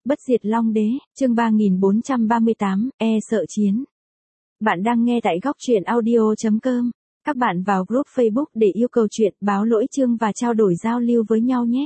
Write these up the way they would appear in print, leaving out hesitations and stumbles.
Bất diệt Long Đế, chương 3438, sợ chiến. Bạn đang nghe tại góc truyện audio.com. Các bạn vào group Facebook để yêu cầu chuyện, báo lỗi chương và trao đổi giao lưu với nhau nhé.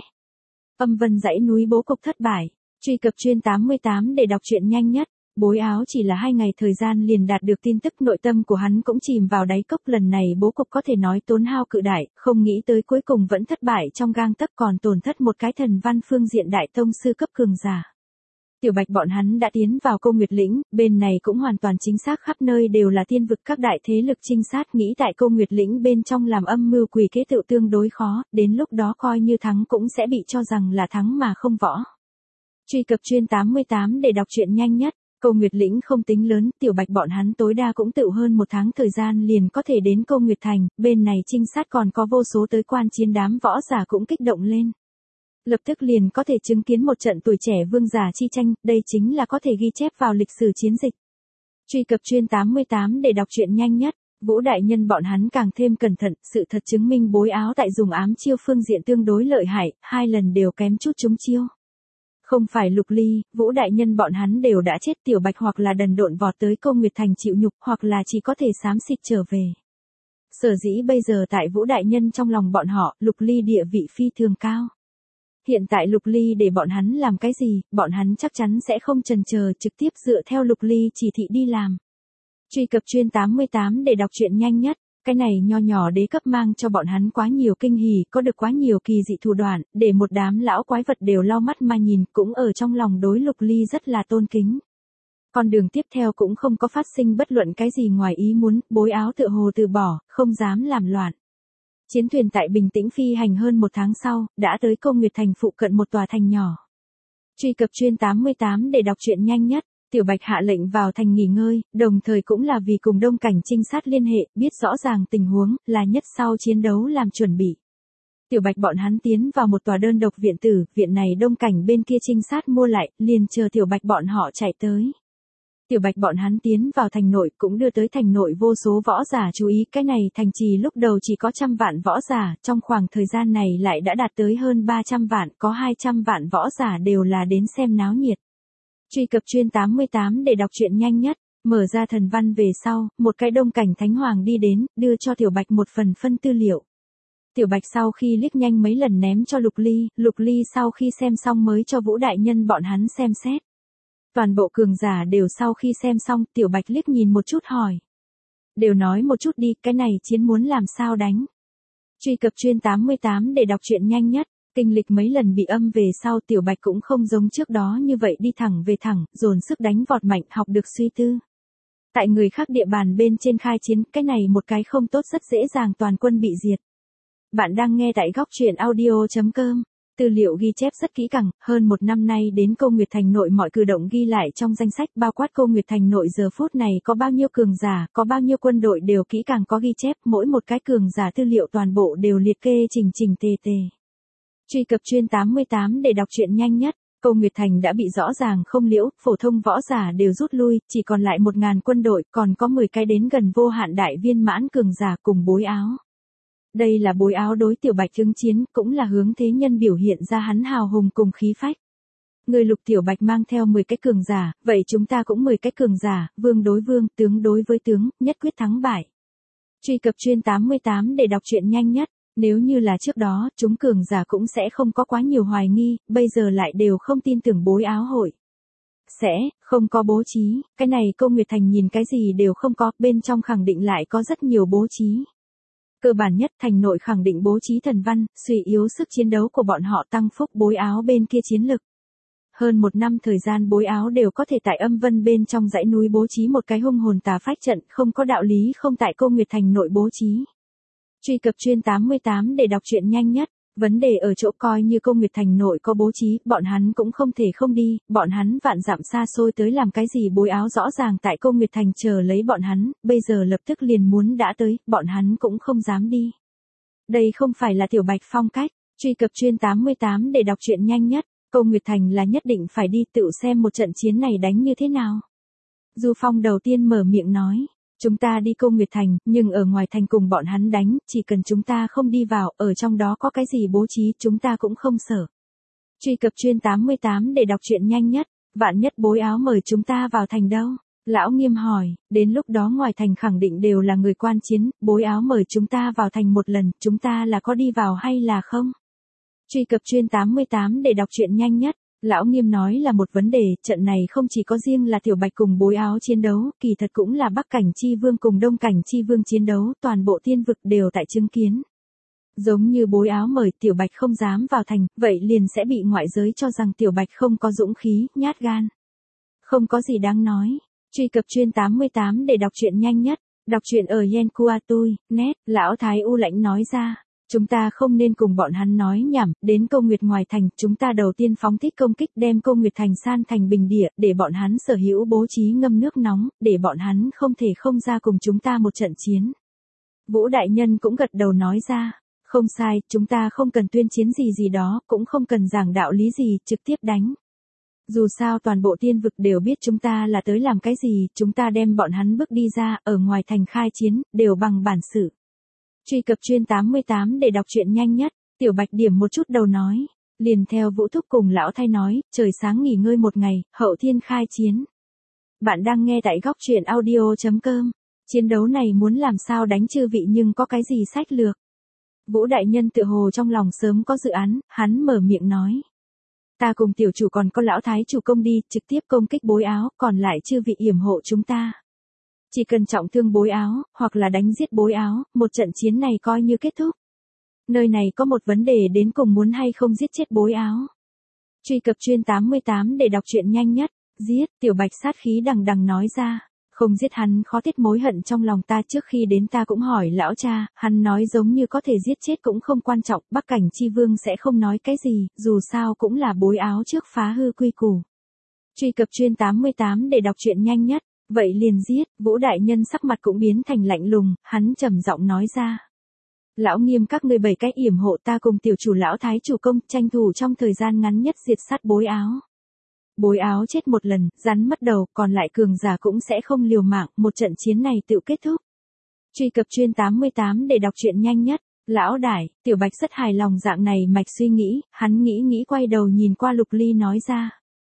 Âm vân dãy núi bố cục thất bại. Truy cập chuyên 88 để đọc truyện nhanh nhất. Bối áo chỉ là 2 ngày thời gian liền đạt được tin tức, nội tâm của hắn cũng chìm vào đáy cốc. Lần này bố cục có thể nói tốn hao cự đại, không nghĩ tới cuối cùng vẫn thất bại trong gang tấc, còn tổn thất một cái thần văn phương diện đại tông sư cấp cường giả. Tiểu Bạch bọn hắn đã tiến vào Câu Nguyệt Lĩnh, bên này cũng hoàn toàn chính xác, khắp nơi đều là tiên vực, các đại thế lực trinh sát nghĩ tại Câu Nguyệt Lĩnh bên trong làm âm mưu quỷ kế tựu tương đối khó, đến lúc đó coi như thắng cũng sẽ bị cho rằng là thắng mà không võ. Truy cập chuyên 88 để đọc truyện nhanh nhất. Câu Nguyệt Lĩnh không tính lớn, Tiểu Bạch bọn hắn tối đa cũng tựu hơn 1 tháng thời gian liền có thể đến Câu Nguyệt Thành, bên này trinh sát còn có vô số tới quan chiến, đám võ giả cũng kích động lên. Lập tức liền có thể chứng kiến một trận tuổi trẻ vương giả chi tranh, đây chính là có thể ghi chép vào lịch sử chiến dịch. Truy cập chuyên 88 để đọc truyện nhanh nhất. Vũ đại nhân bọn hắn càng thêm cẩn thận, sự thật chứng minh bối áo tại dùng ám chiêu phương diện tương đối lợi hại, 2 lần đều kém chút trúng chiêu. Không phải Lục Ly, Vũ đại nhân bọn hắn đều đã chết, Tiểu Bạch hoặc là đần độn vọt tới Câu Nguyệt Thành chịu nhục, hoặc là chỉ có thể xám xịt trở về. Sở dĩ bây giờ tại Vũ đại nhân trong lòng bọn họ, Lục Ly địa vị phi thường cao. Hiện tại Lục Ly để bọn hắn làm cái gì, bọn hắn chắc chắn sẽ không chần chờ, trực tiếp dựa theo Lục Ly chỉ thị đi làm. Truy cập chuyên 88 để đọc truyện nhanh nhất. Cái này nho nhỏ đế cấp mang cho bọn hắn quá nhiều kinh hỉ, có được quá nhiều kỳ dị thủ đoạn, để một đám lão quái vật đều lau mắt mà nhìn, cũng ở trong lòng đối Lục Ly rất là tôn kính. Con đường tiếp theo cũng không có phát sinh bất luận cái gì ngoài ý muốn, bối áo tựa hồ từ bỏ, không dám làm loạn. Chiến thuyền tại bình tĩnh phi hành hơn 1 tháng sau, đã tới Câu Nguyệt Thành phụ cận một tòa thành nhỏ. Truy cập chuyên 88 để đọc truyện nhanh nhất. Tiểu Bạch hạ lệnh vào thành nghỉ ngơi, đồng thời cũng là vì cùng đông cảnh trinh sát liên hệ, biết rõ ràng tình huống, là nhất sau chiến đấu làm chuẩn bị. Tiểu Bạch bọn hắn tiến vào một tòa đơn độc viện tử, viện này đông cảnh bên kia trinh sát mua lại, liền chờ Tiểu Bạch bọn họ chạy tới. Tiểu Bạch bọn hắn tiến vào thành nội, cũng đưa tới thành nội vô số võ giả chú ý, cái này thành trì lúc đầu chỉ có 100 vạn võ giả, trong khoảng thời gian này lại đã đạt tới hơn 300 vạn, có 200 vạn võ giả đều là đến xem náo nhiệt. Truy cập chuyên 88 để đọc truyện nhanh nhất. Mở ra thần văn về sau, một cái đông cảnh thánh hoàng đi đến, đưa cho Tiểu Bạch một phần phân tư liệu. Tiểu Bạch sau khi liếc nhanh mấy lần ném cho Lục Ly sau khi xem xong mới cho Vũ đại nhân bọn hắn xem xét. Toàn bộ cường giả đều sau khi xem xong, Tiểu Bạch liếc nhìn một chút hỏi. Đều nói một chút đi, cái này chiến muốn làm sao đánh. Truy cập chuyên 88 để đọc truyện nhanh nhất. Kinh lịch mấy lần bị âm về sau, Tiểu Bạch cũng không giống trước đó như vậy đi thẳng về thẳng, dồn sức đánh vọt mạnh, học được suy tư. Tại người khác địa bàn bên trên khai chiến, cái này một cái không tốt rất dễ dàng toàn quân bị diệt. Bạn đang nghe tại góc truyện audio.com. Tư liệu ghi chép rất kỹ càng, hơn 1 năm nay đến Câu Nguyệt Thành nội mọi cử động ghi lại trong danh sách, bao quát Câu Nguyệt Thành nội giờ phút này có bao nhiêu cường giả, có bao nhiêu quân đội đều kỹ càng có ghi chép, mỗi một cái cường giả tư liệu toàn bộ đều liệt kê chỉnh chỉnh tề tề. Truy cập chuyên 88 để đọc truyện nhanh nhất. Câu Nguyệt Thành đã bị rõ ràng không liễu, phổ thông võ giả đều rút lui, chỉ còn lại 1000 quân đội, còn có 10 cái đến gần vô hạn đại viên mãn cường giả cùng bối áo. Đây là bối áo đối Tiểu Bạch ứng chiến, cũng là hướng thế nhân biểu hiện ra hắn hào hùng cùng khí phách. Người Lục, Tiểu Bạch mang theo 10 cái cường giả, vậy chúng ta cũng 10 cái cường giả, vương đối vương, tướng đối với tướng, nhất quyết thắng bại. Truy cập chuyên 88 để đọc truyện nhanh nhất. Nếu như là trước đó, chúng cường giả cũng sẽ không có quá nhiều hoài nghi, bây giờ lại đều không tin tưởng bối áo hội. Sẽ, không có bố trí, cái này Câu Nguyệt Thành nhìn cái gì đều không có, bên trong khẳng định lại có rất nhiều bố trí. Cơ bản nhất, thành nội khẳng định bố trí thần văn, suy yếu sức chiến đấu của bọn họ, tăng phúc bối áo bên kia chiến lực. Hơn 1 năm thời gian bối áo đều có thể tại âm vân bên trong dãy núi bố trí một cái hung hồn tà phách trận, không có đạo lý không tại Câu Nguyệt Thành nội bố trí. Truy cập chuyên 88 để đọc truyện nhanh nhất. Vấn đề ở chỗ coi như Câu Nguyệt Thành nội có bố trí, bọn hắn cũng không thể không đi, bọn hắn vạn dặm xa xôi tới làm cái gì, bối áo rõ ràng tại Câu Nguyệt Thành chờ lấy bọn hắn, bây giờ lập tức liền muốn đã tới, bọn hắn cũng không dám đi. Đây không phải là Tiểu Bạch phong cách. Truy cập chuyên 88 để đọc truyện nhanh nhất. Câu Nguyệt Thành là nhất định phải đi, tự xem một trận chiến này đánh như thế nào. Du Phong đầu tiên mở miệng nói. Chúng ta đi Câu Nguyệt Thành, nhưng ở ngoài thành cùng bọn hắn đánh, chỉ cần chúng ta không đi vào, ở trong đó có cái gì bố trí chúng ta cũng không sợ. Truy cập chuyên 88 để đọc truyện nhanh nhất. Vạn nhất bối áo mời chúng ta vào thành đâu? Lão Nghiêm hỏi, đến lúc đó ngoài thành khẳng định đều là người quan chiến, bối áo mời chúng ta vào thành một lần, chúng ta là có đi vào hay là không? Truy cập chuyên 88 để đọc truyện nhanh nhất. Lão Nghiêm nói là một vấn đề, trận này không chỉ có riêng là Tiểu Bạch cùng bối áo chiến đấu, kỳ thật cũng là Bắc Cảnh Chi Vương cùng Đông Cảnh Chi Vương chiến đấu, toàn bộ tiên vực đều tại chứng kiến. Giống như bối áo mời Tiểu Bạch không dám vào thành, vậy liền sẽ bị ngoại giới cho rằng Tiểu Bạch không có dũng khí, nhát gan. Không có gì đáng nói. Truy cập chuyên 88 để đọc truyện nhanh nhất. Đọc truyện ở Yenkuatui, net, Lão Thái U Lãnh nói ra. Chúng ta không nên cùng bọn hắn nói nhảm, đến Câu Nguyệt ngoài thành, chúng ta đầu tiên phóng thích công kích đem Câu Nguyệt thành san thành bình địa, để bọn hắn sở hữu bố trí ngâm nước nóng, để bọn hắn không thể không ra cùng chúng ta một trận chiến. Vũ Đại Nhân cũng gật đầu nói ra. Không sai, chúng ta không cần tuyên chiến gì đó, cũng không cần giảng đạo lý gì, trực tiếp đánh. Dù sao toàn bộ tiên vực đều biết chúng ta là tới làm cái gì, chúng ta đem bọn hắn bước đi ra, ở ngoài thành khai chiến, đều bằng bản sự. Truy cập chuyên 88 để đọc truyện nhanh nhất. Tiểu Bạch điểm một chút đầu nói. Liền theo Vũ Thúc cùng Lão Thay nói, trời sáng nghỉ ngơi một ngày, hậu thiên khai chiến. Bạn đang nghe tại góc truyện audio.com. Chiến đấu này muốn làm sao đánh chư vị nhưng có cái gì sách lược. Vũ Đại Nhân tự hồ trong lòng sớm có dự án, hắn mở miệng nói. Ta cùng tiểu chủ còn có Lão Thái chủ công đi, trực tiếp công kích bối áo, còn lại chư vị yểm hộ chúng ta. Chỉ cần trọng thương bối áo, hoặc là đánh giết bối áo, một trận chiến này coi như kết thúc. Nơi này có một vấn đề đến cùng muốn hay không giết chết bối áo. Truy cập chuyên 88 để đọc truyện nhanh nhất. Giết, Tiểu Bạch sát khí đằng đằng nói ra. Không giết hắn khó tiết mối hận trong lòng ta, trước khi đến ta cũng hỏi lão cha, hắn nói giống như có thể giết chết cũng không quan trọng, Bắc Cảnh Chi Vương sẽ không nói cái gì, dù sao cũng là bối áo trước phá hư quy củ. Truy cập chuyên 88 để đọc truyện nhanh nhất. Vậy liền giết. Vũ Đại Nhân sắc mặt cũng biến thành lạnh lùng, hắn trầm giọng nói ra. Lão Nghiêm các ngươi 7 cái yểm hộ ta cùng tiểu chủ Lão Thái chủ công, tranh thủ trong thời gian ngắn nhất diệt sát bối áo. Bối áo chết một lần, rắn mất đầu, còn lại cường giả cũng sẽ không liều mạng, một trận chiến này tự kết thúc. Truy cập chuyên 88 để đọc truyện nhanh nhất. Lão Đại, Tiểu Bạch rất hài lòng dạng này mạch suy nghĩ, hắn nghĩ quay đầu nhìn qua Lục Ly nói ra.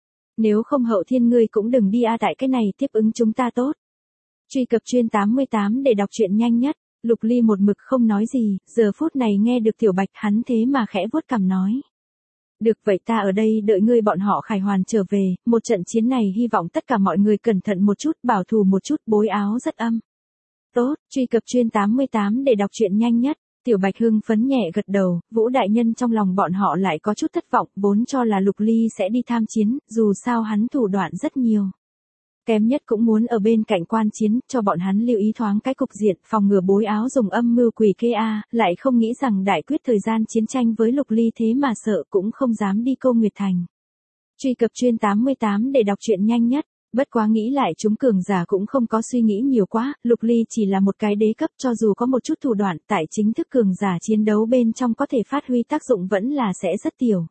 Nếu không hậu thiên ngươi cũng đừng đi tại cái này tiếp ứng chúng ta tốt. Truy cập chuyên 88 để đọc truyện nhanh nhất. Lục Ly một mực không nói gì, giờ phút này nghe được Tiểu Bạch hắn thế mà khẽ vuốt cằm nói. Được vậy ta ở đây đợi ngươi bọn họ khải hoàn trở về, một trận chiến này hy vọng tất cả mọi người cẩn thận một chút, bảo thủ một chút, bối áo rất âm. Tốt, truy cập chuyên 88 để đọc truyện nhanh nhất. Tiểu Bạch hưng phấn nhẹ gật đầu, Vũ Đại Nhân trong lòng bọn họ lại có chút thất vọng, vốn cho là Lục Ly sẽ đi tham chiến, dù sao hắn thủ đoạn rất nhiều. Kém nhất cũng muốn ở bên cạnh quan chiến, cho bọn hắn lưu ý thoáng cái cục diện, phòng ngừa bối áo dùng âm mưu quỷ kê lại không nghĩ rằng đại quyết thời gian chiến tranh với Lục Ly thế mà sợ cũng không dám đi Câu Nguyệt thành. Truy cập chuyên 88 để đọc truyện nhanh nhất. Bất quá nghĩ lại chúng cường giả cũng không có suy nghĩ nhiều quá, Lục Ly chỉ là một cái đế cấp, cho dù có một chút thủ đoạn, tại chính thức cường giả chiến đấu bên trong có thể phát huy tác dụng vẫn là sẽ rất tiểu.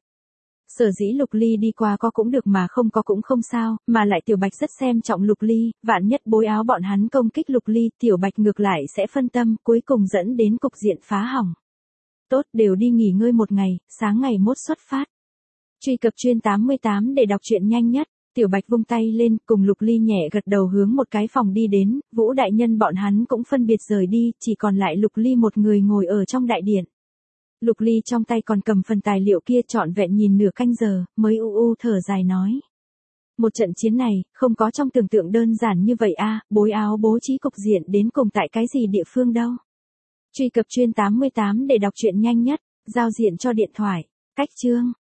Sở dĩ Lục Ly đi qua có cũng được mà không có cũng không sao, mà lại Tiểu Bạch rất xem trọng Lục Ly, vạn nhất bối áo bọn hắn công kích Lục Ly, Tiểu Bạch ngược lại sẽ phân tâm, cuối cùng dẫn đến cục diện phá hỏng. Tốt, đều đi nghỉ ngơi một ngày, sáng ngày mốt xuất phát. Truy cập chuyên 88 để đọc truyện nhanh nhất. Tiểu Bạch vung tay lên, cùng Lục Ly nhẹ gật đầu hướng một cái phòng đi đến, Vũ Đại Nhân bọn hắn cũng phân biệt rời đi, chỉ còn lại Lục Ly một người ngồi ở trong đại điện. Lục Ly trong tay còn cầm phần tài liệu kia trọn vẹn nhìn nửa canh giờ, mới thở dài nói. Một trận chiến này, không có trong tưởng tượng đơn giản như vậy bối áo bố trí cục diện đến cùng tại cái gì địa phương đâu. Truy cập chuyên 88 để đọc truyện nhanh nhất. Giao diện cho điện thoại. Cách chương.